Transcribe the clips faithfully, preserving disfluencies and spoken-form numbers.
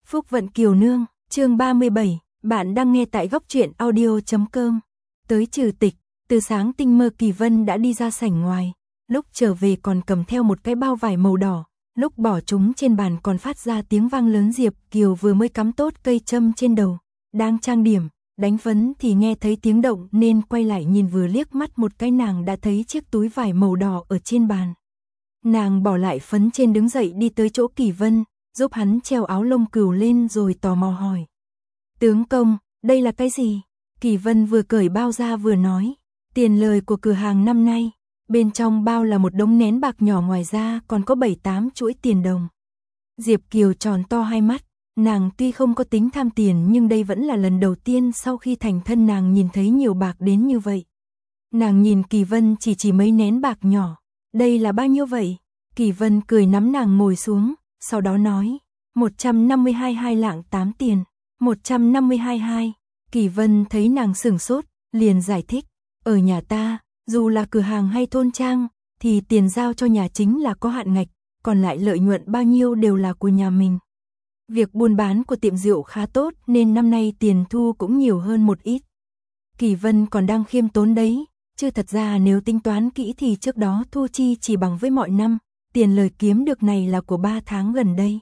Phúc vận kiều nương, chương ba mươi bảy, bạn đang nghe tại góc truyện audio chấm com. Tới trừ tịch, từ sáng tinh mơ Kỳ Vân đã đi ra sảnh ngoài, lúc trở về còn cầm theo một cái bao vải màu đỏ, lúc bỏ chúng trên bàn còn phát ra tiếng vang lớn. Diệp Kiều vừa mới cắm tốt cây châm trên đầu, đang trang điểm, đánh phấn thì nghe thấy tiếng động nên quay lại nhìn, vừa liếc mắt một cái nàng đã thấy chiếc túi vải màu đỏ ở trên bàn. Nàng bỏ lại phấn trên, đứng dậy đi tới chỗ Kỳ Vân, giúp hắn treo áo lông cừu lên rồi tò mò hỏi. Tướng công, đây là cái gì? Kỳ Vân vừa cởi bao ra vừa nói, tiền lời của cửa hàng năm nay. Bên trong bao là một đống nén bạc nhỏ, ngoài ra còn có bảy tám chuỗi tiền đồng. Diệp Kiều tròn to hai mắt, nàng tuy không có tính tham tiền nhưng đây vẫn là lần đầu tiên sau khi thành thân nàng nhìn thấy nhiều bạc đến như vậy. Nàng nhìn Kỳ Vân chỉ chỉ mấy nén bạc nhỏ, đây là bao nhiêu vậy? Kỳ Vân cười nắm nàng ngồi xuống, sau đó nói, một trăm năm mươi hai hai lạng tám tiền, một trăm năm mươi hai hai. Kỳ Vân thấy nàng sửng sốt, liền giải thích, ở nhà ta, dù là cửa hàng hay thôn trang, thì tiền giao cho nhà chính là có hạn ngạch, còn lại lợi nhuận bao nhiêu đều là của nhà mình. Việc buôn bán của tiệm rượu khá tốt nên năm nay tiền thu cũng nhiều hơn một ít. Kỳ Vân còn đang khiêm tốn đấy, chứ thật ra nếu tính toán kỹ thì trước đó thu chi chỉ bằng với mọi năm, tiền lời kiếm được này là của ba tháng gần đây.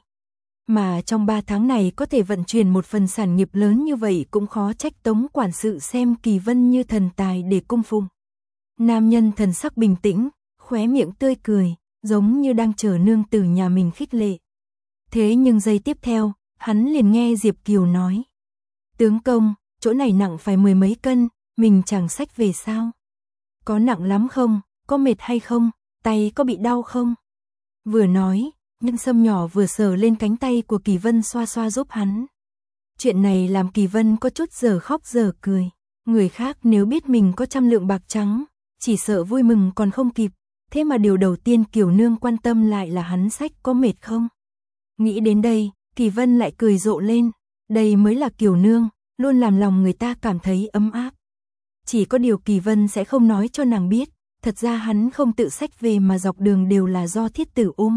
Mà trong ba tháng này có thể vận chuyển một phần sản nghiệp lớn như vậy cũng khó trách Tống quản sự xem Kỳ Vân như thần tài để cung phụng. Nam nhân thần sắc bình tĩnh, khóe miệng tươi cười, giống như đang chờ nương tử nhà mình khích lệ. Thế nhưng giây tiếp theo, hắn liền nghe Diệp Kiều nói. Tướng công, chỗ này nặng phải mười mấy cân, mình chẳng xách về sao? Có nặng lắm không? Có mệt hay không? Tay có bị đau không? Vừa nói, Nhân Sâm nhỏ vừa sờ lên cánh tay của Kỳ Vân xoa xoa giúp hắn. Chuyện này làm Kỳ Vân có chút giờ khóc giờ cười. Người khác nếu biết mình có trăm lượng bạc trắng, chỉ sợ vui mừng còn không kịp. Thế mà điều đầu tiên Kiều nương quan tâm lại là hắn xách có mệt không. Nghĩ đến đây, Kỳ Vân lại cười rộ lên. Đây mới là Kiều nương, luôn làm lòng người ta cảm thấy ấm áp. Chỉ có điều Kỳ Vân sẽ không nói cho nàng biết, thật ra hắn không tự xách về mà dọc đường đều là do Thiết Tử ôm.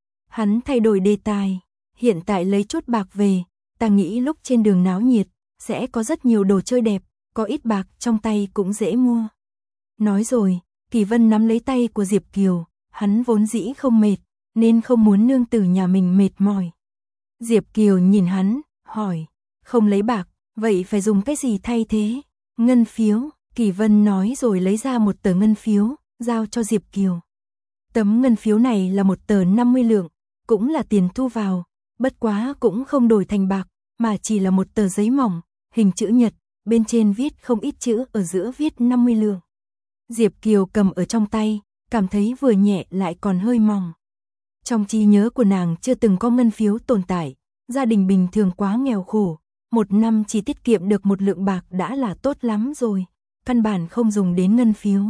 Hắn thay đổi đề tài, hiện tại lấy chút bạc về, ta nghĩ lúc trên đường náo nhiệt, sẽ có rất nhiều đồ chơi đẹp, có ít bạc trong tay cũng dễ mua. Nói rồi, Kỳ Vân nắm lấy tay của Diệp Kiều, hắn vốn dĩ không mệt, nên không muốn nương tử nhà mình mệt mỏi. Diệp Kiều nhìn hắn, hỏi, không lấy bạc, vậy phải dùng cái gì thay thế? Ngân phiếu, Kỳ Vân nói rồi lấy ra một tờ ngân phiếu, giao cho Diệp Kiều. Tấm ngân phiếu này là một tờ năm mươi lượng, cũng là tiền thu vào, bất quá cũng không đổi thành bạc, mà chỉ là một tờ giấy mỏng, hình chữ nhật, bên trên viết không ít chữ, ở giữa viết năm mươi lượng. Diệp Kiều cầm ở trong tay, cảm thấy vừa nhẹ lại còn hơi mỏng. Trong trí nhớ của nàng chưa từng có ngân phiếu tồn tại, gia đình bình thường quá nghèo khổ, một năm chỉ tiết kiệm được một lượng bạc đã là tốt lắm rồi, căn bản không dùng đến ngân phiếu.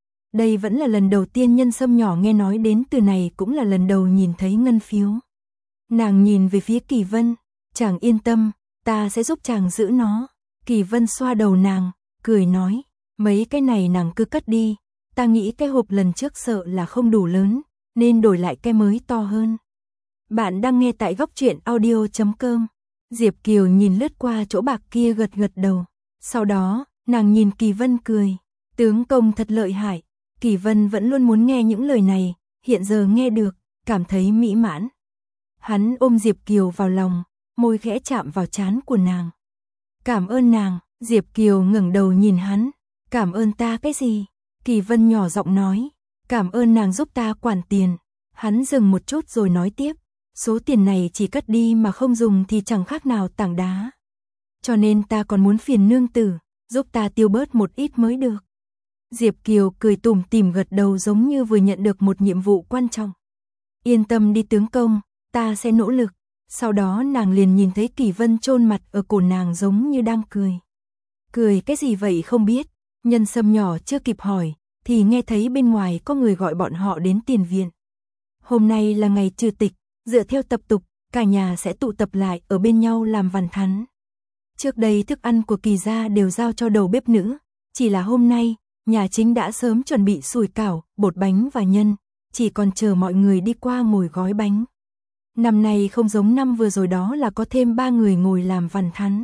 Đây vẫn là lần đầu tiên Nhân Sâm nhỏ nghe nói đến từ này, cũng là lần đầu nhìn thấy ngân phiếu. Nàng nhìn về phía Kỳ Vân, chàng yên tâm, ta sẽ giúp chàng giữ nó. Kỳ Vân xoa đầu nàng, cười nói, mấy cái này nàng cứ cất đi, ta nghĩ cái hộp lần trước sợ là không đủ lớn, nên đổi lại cái mới to hơn. Bạn đang nghe tại góc truyện audio chấm com. Diệp Kiều nhìn lướt qua chỗ bạc kia gật gật đầu, sau đó, nàng nhìn Kỳ Vân cười, tướng công thật lợi hại. Kỳ Vân vẫn luôn muốn nghe những lời này, hiện giờ nghe được, cảm thấy mỹ mãn. Hắn ôm Diệp Kiều vào lòng, môi khẽ chạm vào trán của nàng. Cảm ơn nàng. Diệp Kiều ngẩng đầu nhìn hắn. Cảm ơn ta cái gì? Kỳ Vân nhỏ giọng nói, cảm ơn nàng giúp ta quản tiền. Hắn dừng một chút rồi nói tiếp, số tiền này chỉ cất đi mà không dùng thì chẳng khác nào tảng đá. Cho nên ta còn muốn phiền nương tử, giúp ta tiêu bớt một ít mới được. Diệp Kiều cười tủm tỉm gật đầu giống như vừa nhận được một nhiệm vụ quan trọng. Yên tâm đi tướng công, ta sẽ nỗ lực. Sau đó nàng liền nhìn thấy Kỳ Vân chôn mặt ở cổ nàng giống như đang cười. Cười cái gì vậy không biết, Nhân Sâm nhỏ chưa kịp hỏi, thì nghe thấy bên ngoài có người gọi bọn họ đến tiền viện. Hôm nay là ngày trừ tịch, dựa theo tập tục, cả nhà sẽ tụ tập lại ở bên nhau làm vằn thắn. Trước đây thức ăn của Kỳ gia đều giao cho đầu bếp nữ, chỉ là hôm nay, nhà chính đã sớm chuẩn bị sủi cảo, bột bánh và nhân, chỉ còn chờ mọi người đi qua ngồi gói bánh. Năm nay không giống năm vừa rồi, đó là có thêm ba người ngồi làm vằn thắn.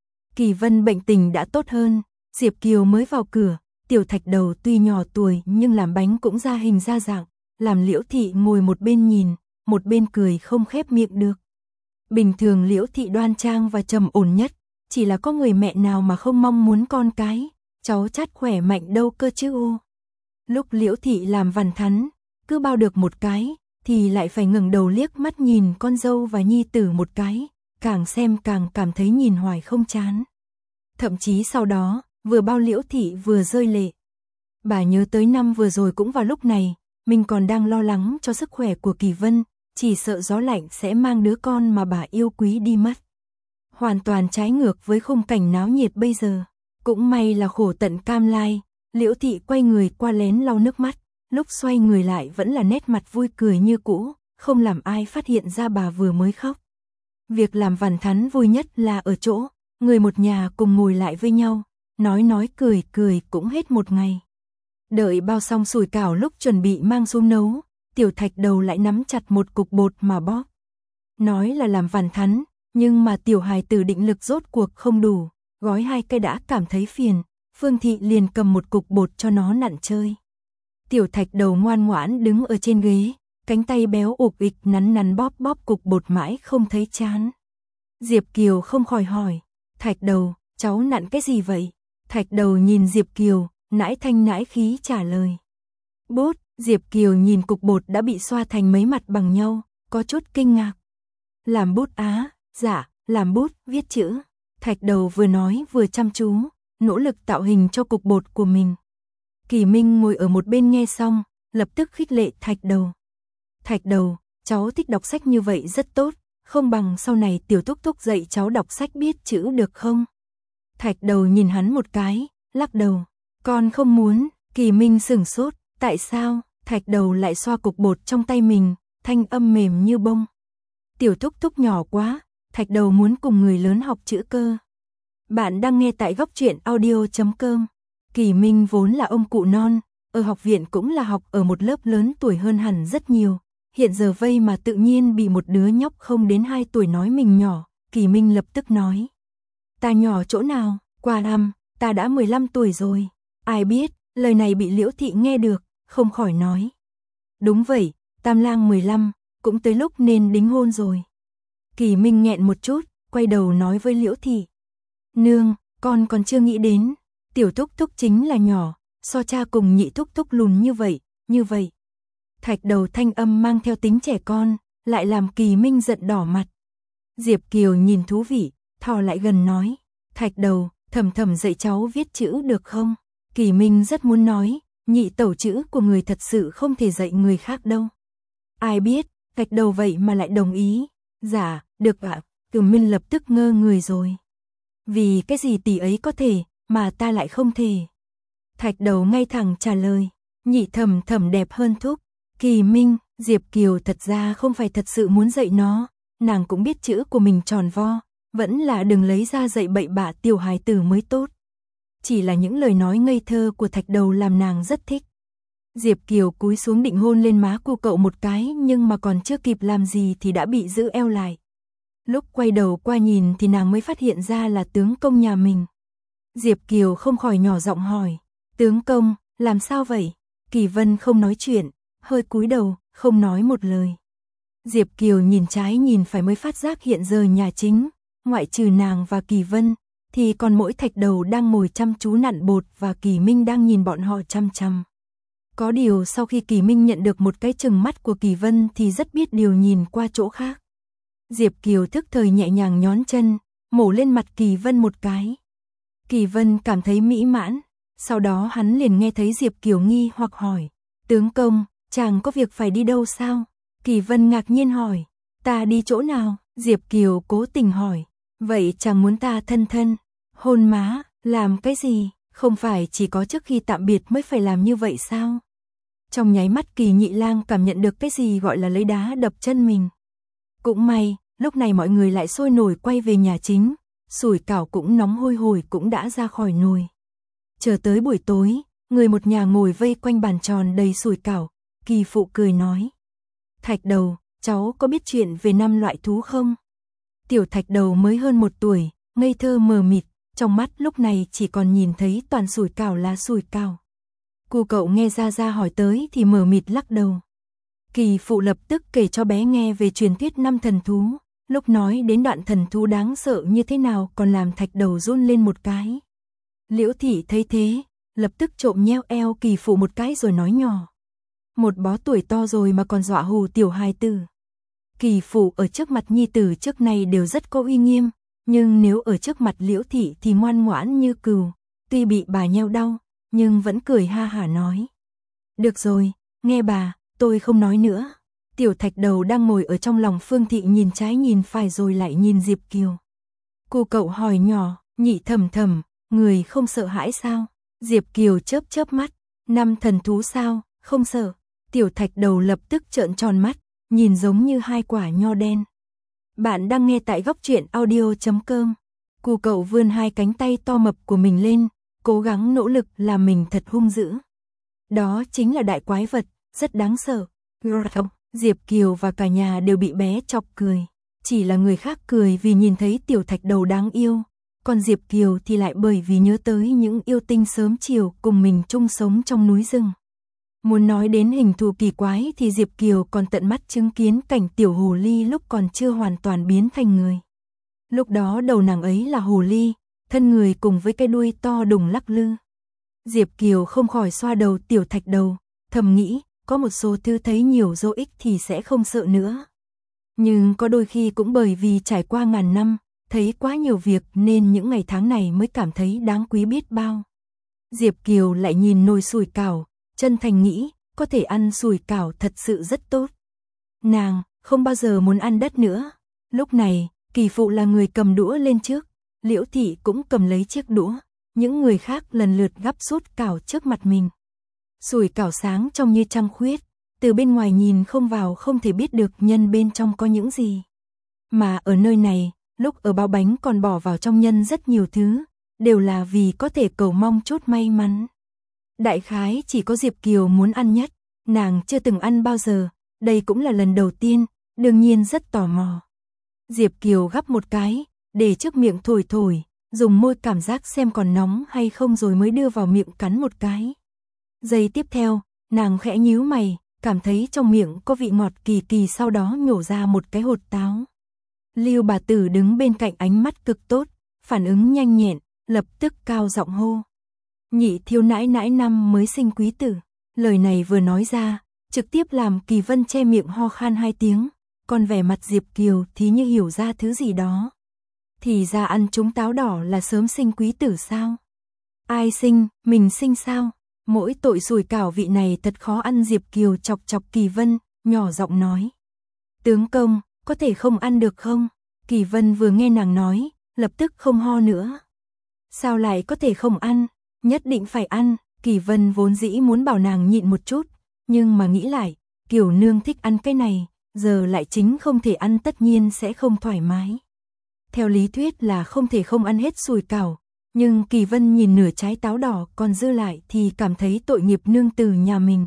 Kỳ Vân bệnh tình đã tốt hơn, Diệp Kiều mới vào cửa, Tiểu Thạch Đầu tuy nhỏ tuổi nhưng làm bánh cũng ra hình ra dạng, làm Liễu Thị ngồi một bên nhìn, một bên cười không khép miệng được. Bình thường Liễu Thị đoan trang và trầm ổn nhất, chỉ là có người mẹ nào mà không mong muốn con cái, cháu chắt khỏe mạnh đâu cơ chứ ô. Lúc Liễu Thị làm vằn thắn, cứ bao được một cái, thì lại phải ngẩng đầu liếc mắt nhìn con dâu và nhi tử một cái, càng xem càng cảm thấy nhìn hoài không chán. Thậm chí sau đó, vừa bao Liễu Thị vừa rơi lệ. Bà nhớ tới năm vừa rồi cũng vào lúc này, mình còn đang lo lắng cho sức khỏe của Kỳ Vân, chỉ sợ gió lạnh sẽ mang đứa con mà bà yêu quý đi mất. Hoàn toàn trái ngược với khung cảnh náo nhiệt bây giờ. Cũng may là khổ tận cam lai, Liễu Thị quay người qua lén lau nước mắt, lúc xoay người lại vẫn là nét mặt vui cười như cũ, không làm ai phát hiện ra bà vừa mới khóc. Việc làm vằn thắn vui nhất là ở chỗ, người một nhà cùng ngồi lại với nhau, nói nói cười cười cũng hết một ngày. Đợi bao xong sủi cảo lúc chuẩn bị mang xuống nấu, Tiểu Thạch Đầu lại nắm chặt một cục bột mà bóp. Nói là làm vằn thắn, nhưng mà tiểu hài tử định lực rốt cuộc không đủ, gói hai cái đã cảm thấy phiền, Phương Thị liền cầm một cục bột cho nó nặn chơi. Tiểu Thạch Đầu ngoan ngoãn đứng ở trên ghế, cánh tay béo ục ịch nắn nắn bóp bóp cục bột mãi không thấy chán. Diệp Kiều không khỏi hỏi, Thạch Đầu, cháu nặn cái gì vậy? Thạch Đầu nhìn Diệp Kiều, nãi thanh nãi khí trả lời. Bút. Diệp Kiều nhìn cục bột đã bị xoa thành mấy mặt bằng nhau, có chút kinh ngạc. Làm bút á, dạ, làm bút, viết chữ. Thạch Đầu vừa nói vừa chăm chú, nỗ lực tạo hình cho cục bột của mình. Kỳ Minh ngồi ở một bên nghe xong, lập tức khích lệ Thạch Đầu. Thạch Đầu, cháu thích đọc sách như vậy rất tốt, không bằng sau này Tiểu Thúc Thúc dạy cháu đọc sách biết chữ được không? Thạch Đầu nhìn hắn một cái, lắc đầu. Con không muốn. Kỳ Minh sửng sốt, tại sao? Thạch Đầu lại xoa cục bột trong tay mình, thanh âm mềm như bông. Tiểu Thúc Thúc nhỏ quá, Thạch Đầu muốn cùng người lớn học chữ cơ. Bạn đang nghe tại góc truyện audio chấm com. Kỳ Minh vốn là ông cụ non, ở học viện cũng là học ở một lớp lớn tuổi hơn hẳn rất nhiều. Hiện giờ vây mà tự nhiên bị một đứa nhóc không đến hai tuổi nói mình nhỏ, Kỳ Minh lập tức nói. Ta nhỏ chỗ nào, qua năm, ta đã mười lăm tuổi rồi. Ai biết, lời này bị Liễu Thị nghe được, không khỏi nói. Đúng vậy, Tam Lang mười lăm, cũng tới lúc nên đính hôn rồi. Kỳ Minh nghẹn một chút, quay đầu nói với Liễu Thị. Nương, con còn chưa nghĩ đến, Tiểu Thúc Thúc chính là nhỏ, so cha cùng Nhị Thúc Thúc lùn như vậy, như vậy. Thạch Đầu thanh âm mang theo tính trẻ con, lại làm Kỳ Minh giận đỏ mặt. Diệp Kiều nhìn thú vị, thò lại gần nói. Thạch Đầu, thầm thầm dạy cháu viết chữ được không? Kỳ Minh rất muốn nói, nhị tẩu chữ của người thật sự không thể dạy người khác đâu. Ai biết, Thạch Đầu vậy mà lại đồng ý. Dạ, được ạ, Kỳ Minh lập tức ngơ người rồi. Vì cái gì tỷ ấy có thể, mà ta lại không thể? Thạch Đầu ngay thẳng trả lời, nhị thầm thầm đẹp hơn thúc. Kỳ Minh, Diệp Kiều thật ra không phải thật sự muốn dạy nó, nàng cũng biết chữ của mình tròn vo, vẫn là đừng lấy ra dạy bậy bạ tiểu hài tử mới tốt. Chỉ là những lời nói ngây thơ của Thạch Đầu làm nàng rất thích. Diệp Kiều cúi xuống định hôn lên má của cậu một cái, nhưng mà còn chưa kịp làm gì thì đã bị giữ eo lại. Lúc quay đầu qua nhìn thì nàng mới phát hiện ra là tướng công nhà mình. Diệp Kiều không khỏi nhỏ giọng hỏi, tướng công, làm sao vậy? Kỳ Vân không nói chuyện, hơi cúi đầu, không nói một lời. Diệp Kiều nhìn trái nhìn phải mới phát giác hiện giờ nhà chính, ngoại trừ nàng và Kỳ Vân, thì còn mỗi Thạch Đầu đang ngồi chăm chú nặn bột và Kỳ Minh đang nhìn bọn họ chăm chăm. Có điều sau khi Kỳ Minh nhận được một cái chừng mắt của Kỳ Vân thì rất biết điều nhìn qua chỗ khác. Diệp Kiều thức thời nhẹ nhàng nhón chân, mổ lên mặt Kỳ Vân một cái. Kỳ Vân cảm thấy mỹ mãn, sau đó hắn liền nghe thấy Diệp Kiều nghi hoặc hỏi, tướng công, chàng có việc phải đi đâu sao? Kỳ Vân ngạc nhiên hỏi, ta đi chỗ nào? Diệp Kiều cố tình hỏi, vậy chàng muốn ta thân thân, hôn má, làm cái gì? Không phải chỉ có trước khi tạm biệt mới phải làm như vậy sao? Trong nháy mắt Kỳ Nhị Lang cảm nhận được cái gì gọi là lấy đá đập chân mình. Cũng may, lúc này mọi người lại sôi nổi quay về nhà chính, sủi cảo cũng nóng hôi hổi cũng đã ra khỏi nồi. Chờ tới buổi tối, người một nhà ngồi vây quanh bàn tròn đầy sủi cảo, Kỳ phụ cười nói. Thạch Đầu, cháu có biết chuyện về năm loại thú không? Tiểu Thạch Đầu mới hơn một tuổi, ngây thơ mờ mịt, trong mắt lúc này chỉ còn nhìn thấy toàn sủi cảo là sủi cảo. Cu Cậu nghe Gia Gia hỏi tới thì mờ mịt lắc đầu. Kỳ phụ lập tức kể cho bé nghe về truyền thuyết năm thần thú, lúc nói đến đoạn thần thú đáng sợ như thế nào còn làm Thạch Đầu run lên một cái. Liễu Thị thấy thế, lập tức trộm nheo eo Kỳ phụ một cái rồi nói nhỏ. Một bó tuổi to rồi mà còn dọa hù tiểu hài tử. Kỳ phụ ở trước mặt nhi tử trước này đều rất có uy nghiêm, nhưng nếu ở trước mặt Liễu Thị thì ngoan ngoãn như cừu, tuy bị bà nheo đau, nhưng vẫn cười ha hả nói. Được rồi, nghe bà, tôi không nói nữa. Tiểu Thạch Đầu đang ngồi ở trong lòng Phương Thị nhìn trái nhìn phải rồi lại nhìn Diệp Kiều. Cô Cậu hỏi nhỏ, Nhị Thẩm Thẩm, người không sợ hãi sao? Diệp Kiều chớp chớp mắt, năm thần thú sao, không sợ. Tiểu Thạch Đầu lập tức trợn tròn mắt, nhìn giống như hai quả nho đen. Bạn đang nghe tại góc truyện audio chấm com. Cu Cậu vươn hai cánh tay to mập của mình lên, cố gắng nỗ lực làm mình thật hung dữ. Đó chính là đại quái vật, rất đáng sợ. Diệp Kiều và cả nhà đều bị bé chọc cười. Chỉ là người khác cười vì nhìn thấy Tiểu Thạch Đầu đáng yêu, còn Diệp Kiều thì lại bởi vì nhớ tới những yêu tinh sớm chiều cùng mình chung sống trong núi rừng. Muốn nói đến hình thù kỳ quái thì Diệp Kiều còn tận mắt chứng kiến cảnh tiểu hồ ly lúc còn chưa hoàn toàn biến thành người. Lúc đó đầu nàng ấy là hồ ly, thân người cùng với cái đuôi to đùng lắc lư. Diệp Kiều không khỏi xoa đầu Tiểu Thạch Đầu, thầm nghĩ, có một số thứ thấy nhiều dỗ ích thì sẽ không sợ nữa. Nhưng có đôi khi cũng bởi vì trải qua ngàn năm, thấy quá nhiều việc nên những ngày tháng này mới cảm thấy đáng quý biết bao. Diệp Kiều lại nhìn nồi sủi cảo, chân thành nghĩ, có thể ăn sủi cảo thật sự rất tốt. Nàng không bao giờ muốn ăn đất nữa. Lúc này, Kỳ phụ là người cầm đũa lên trước, Liễu Thị cũng cầm lấy chiếc đũa, những người khác lần lượt gắp sốt cảo trước mặt mình. Sủi cảo sáng trông như trăng khuyết, từ bên ngoài nhìn không vào không thể biết được nhân bên trong có những gì. Mà ở nơi này, lúc ở bao bánh còn bỏ vào trong nhân rất nhiều thứ, đều là vì có thể cầu mong chút may mắn. Đại khái chỉ có Diệp Kiều muốn ăn nhất, nàng chưa từng ăn bao giờ, đây cũng là lần đầu tiên, đương nhiên rất tò mò. Diệp Kiều gắp một cái, để trước miệng thổi thổi, dùng môi cảm giác xem còn nóng hay không rồi mới đưa vào miệng cắn một cái. Giây tiếp theo, nàng khẽ nhíu mày, cảm thấy trong miệng có vị ngọt kỳ kỳ, sau đó nhổ ra một cái hột táo. Lưu bà tử đứng bên cạnh ánh mắt cực tốt, phản ứng nhanh nhẹn, lập tức cao giọng hô. Nhị thiếu nãi nãi năm mới sinh quý tử. Lời này vừa nói ra, trực tiếp làm Kỳ Vân che miệng ho khan hai tiếng, còn vẻ mặt Diệp Kiều thì như hiểu ra thứ gì đó. Thì ra ăn trúng táo đỏ là sớm sinh quý tử sao? Ai sinh, mình sinh sao? Mỗi tội sủi cảo vị này thật khó ăn. Diệp Kiều chọc chọc Kỳ Vân, nhỏ giọng nói. Tướng công, có thể không ăn được không? Kỳ Vân vừa nghe nàng nói, lập tức không ho nữa. Sao lại có thể không ăn? Nhất định phải ăn. Kỳ Vân vốn dĩ muốn bảo nàng nhịn một chút, nhưng mà nghĩ lại, Kiều nương thích ăn cái này, giờ lại chính không thể ăn tất nhiên sẽ không thoải mái. Theo lý thuyết là không thể không ăn hết sủi cảo, nhưng Kỳ Vân nhìn nửa trái táo đỏ còn dư lại thì cảm thấy tội nghiệp nương tử nhà mình.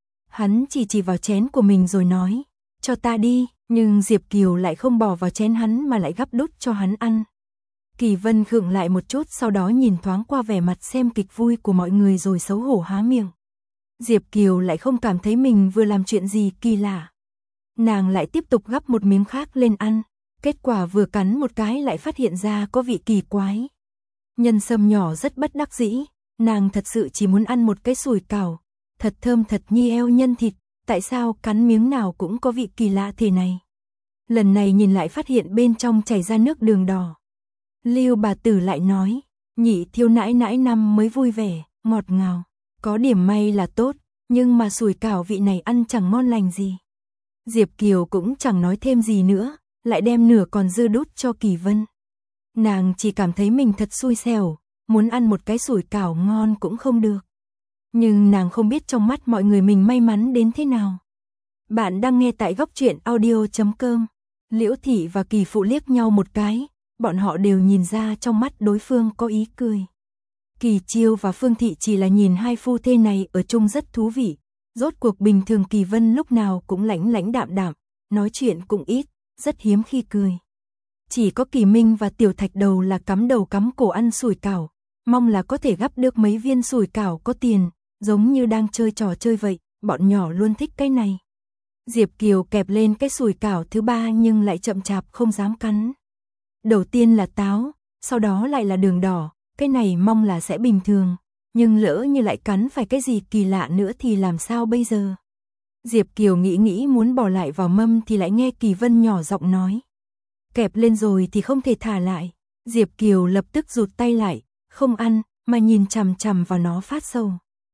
Hắn chỉ chỉ vào chén của mình rồi nói, cho ta đi, nhưng Diệp Kiều lại không bỏ vào chén hắn mà lại gắp đút cho hắn ăn. Kỳ Vân khựng lại một chút, sau đó nhìn thoáng qua vẻ mặt xem kịch vui của mọi người rồi xấu hổ há miệng. Diệp Kiều lại không cảm thấy mình vừa làm chuyện gì kỳ lạ. Nàng lại tiếp tục gắp một miếng khác lên ăn, kết quả vừa cắn một cái lại phát hiện ra có vị kỳ quái. Nhân sâm nhỏ rất bất đắc dĩ, nàng thật sự chỉ muốn ăn một cái sủi cảo, thật thơm thật như eo nhân thịt, tại sao cắn miếng nào cũng có vị kỳ lạ thế này. Lần này nhìn lại phát hiện bên trong chảy ra nước đường đỏ. Lưu bà tử lại nói, nhị thiếu nãi nãi năm mới vui vẻ, ngọt ngào, có điểm may là tốt, nhưng mà sủi cảo vị này ăn chẳng ngon lành gì. Diệp Kiều cũng chẳng nói thêm gì nữa, lại đem nửa còn dư đút cho Kỳ Vân. Nàng chỉ cảm thấy mình thật xui xẻo, muốn ăn một cái sủi cảo ngon cũng không được. Nhưng nàng không biết trong mắt mọi người mình may mắn đến thế nào. Bạn đang nghe tại góc truyện audio chấm com. Liễu Thị và Kỳ phụ liếc nhau một cái, bọn họ đều nhìn ra trong mắt đối phương có ý cười. Kỳ Chiêu và Phương Thị chỉ là nhìn hai phu thê này ở chung rất thú vị. Rốt cuộc bình thường Kỳ Vân lúc nào cũng lãnh lãnh đạm đạm, nói chuyện cũng ít, rất hiếm khi cười. Chỉ có Kỳ Minh và Tiểu Thạch Đầu là cắm đầu cắm cổ ăn sủi cảo, mong là có thể gắp được mấy viên sủi cảo có tiền, giống như đang chơi trò chơi vậy, bọn nhỏ luôn thích cái này. Diệp Kiều kẹp lên cái sủi cảo thứ ba nhưng lại chậm chạp không dám cắn. Đầu tiên là táo, sau đó lại là đường đỏ, cái này mong là sẽ bình thường, nhưng lỡ như lại cắn phải cái gì kỳ lạ nữa thì làm sao bây giờ? Diệp Kiều nghĩ nghĩ muốn bỏ lại vào mâm thì lại nghe Kỳ Vân nhỏ giọng nói. Kẹp lên rồi thì không thể thả lại. Diệp Kiều lập tức rụt tay lại, không ăn, mà nhìn chằm chằm vào nó phát sầu.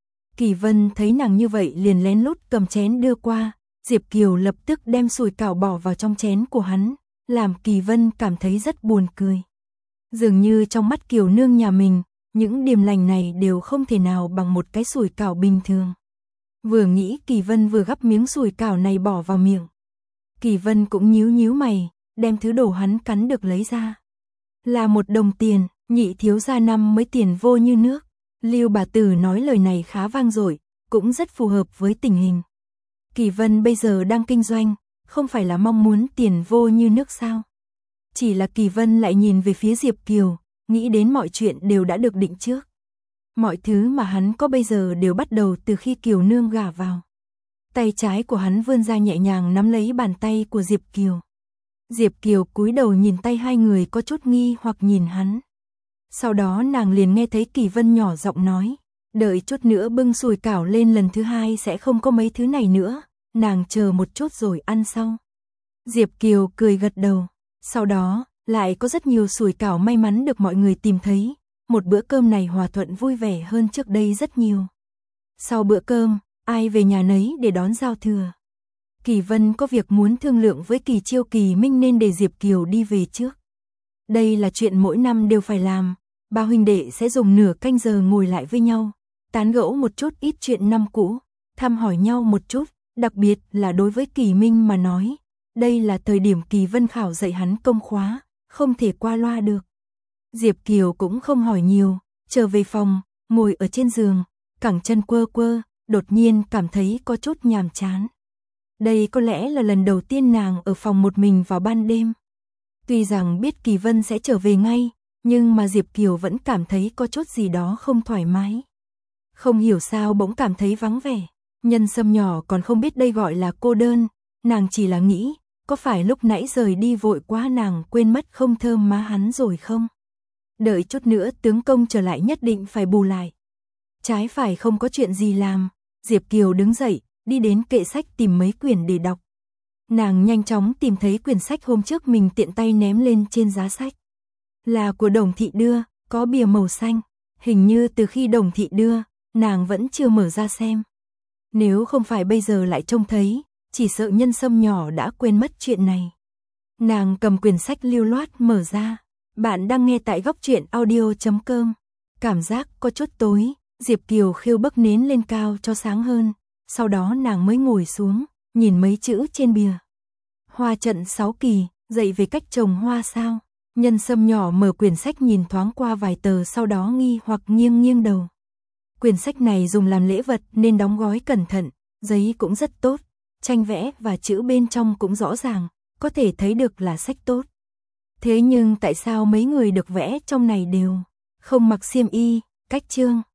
Kỳ Vân thấy nàng như vậy liền lén lút cầm chén đưa qua, Diệp Kiều lập tức đem sủi cảo bỏ vào trong chén của hắn, làm Kỳ Vân cảm thấy rất buồn cười. Dường như trong mắt Kiều nương nhà mình, những điềm lành này đều không thể nào bằng một cái sủi cảo bình thường. Vừa nghĩ Kỳ Vân vừa gắp miếng sủi cảo này bỏ vào miệng. Kỳ Vân cũng nhíu nhíu mày, đem thứ đồ hắn cắn được lấy ra. Là một đồng tiền, nhị thiếu gia năm mới tiền vô như nước. Lưu bà tử nói lời này khá vang dội, cũng rất phù hợp với tình hình. Kỳ Vân bây giờ đang kinh doanh, không phải là mong muốn tiền vô như nước sao? Chỉ là Kỳ Vân lại nhìn về phía Diệp Kiều, nghĩ đến mọi chuyện đều đã được định trước. Mọi thứ mà hắn có bây giờ đều bắt đầu từ khi Kiều nương gả vào. Tay trái của hắn vươn ra nhẹ nhàng nắm lấy bàn tay của Diệp Kiều. Diệp Kiều cúi đầu nhìn tay hai người có chút nghi hoặc nhìn hắn. Sau đó nàng liền nghe thấy Kỳ Vân nhỏ giọng nói, đợi chút nữa bưng sủi cảo lên lần thứ hai sẽ không có mấy thứ này nữa, nàng chờ một chút rồi ăn sau. Diệp Kiều cười gật đầu, sau đó lại có rất nhiều sủi cảo may mắn được mọi người tìm thấy, một bữa cơm này hòa thuận vui vẻ hơn trước đây rất nhiều. Sau bữa cơm, ai về nhà nấy để đón giao thừa. Kỳ Vân có việc muốn thương lượng với Kỳ Chiêu Kỳ Minh nên để Diệp Kiều đi về trước. Đây là chuyện mỗi năm đều phải làm, ba huynh đệ sẽ dùng nửa canh giờ ngồi lại với nhau, tán gẫu một chút ít chuyện năm cũ, thăm hỏi nhau một chút, đặc biệt là đối với Kỳ Minh mà nói, đây là thời điểm Kỳ Vân khảo dạy hắn công khóa, không thể qua loa được. Diệp Kiều cũng không hỏi nhiều, trở về phòng, ngồi ở trên giường, cẳng chân quơ quơ, đột nhiên cảm thấy có chút nhàm chán. Đây có lẽ là lần đầu tiên nàng ở phòng một mình vào ban đêm. Tuy rằng biết Kỳ Vân sẽ trở về ngay, nhưng mà Diệp Kiều vẫn cảm thấy có chút gì đó không thoải mái. Không hiểu sao bỗng cảm thấy vắng vẻ. Nhân Sâm nhỏ còn không biết đây gọi là cô đơn, nàng chỉ là nghĩ, có phải lúc nãy rời đi vội quá nàng quên mất không thơm má hắn rồi không? Đợi chút nữa tướng công trở lại nhất định phải bù lại. Trái phải không có chuyện gì làm, Diệp Kiều đứng dậy, đi đến kệ sách tìm mấy quyển để đọc. Nàng nhanh chóng tìm thấy quyển sách hôm trước mình tiện tay ném lên trên giá sách. Là của Đồng Thị đưa, có bìa màu xanh, hình như từ khi Đồng Thị đưa, nàng vẫn chưa mở ra xem. Nếu không phải bây giờ lại trông thấy, chỉ sợ Nhân Sâm nhỏ đã quên mất chuyện này. Nàng cầm quyển sách lưu loát mở ra. Bạn đang nghe tại góc truyện audio chấm com. Cảm giác có chút tối, Diệp Kiều khêu bấc nến lên cao cho sáng hơn. Sau đó nàng mới ngồi xuống, nhìn mấy chữ trên bìa. Hoa trận sáu kỳ, dạy về cách trồng hoa sao. Nhân Sâm nhỏ mở quyển sách nhìn thoáng qua vài tờ sau đó nghi hoặc nghiêng nghiêng đầu. Quyển sách này dùng làm lễ vật nên đóng gói cẩn thận, giấy cũng rất tốt, tranh vẽ và chữ bên trong cũng rõ ràng, có thể thấy được là sách tốt. Thế nhưng tại sao mấy người được vẽ trong này đều không mặc xiêm y, cách chương?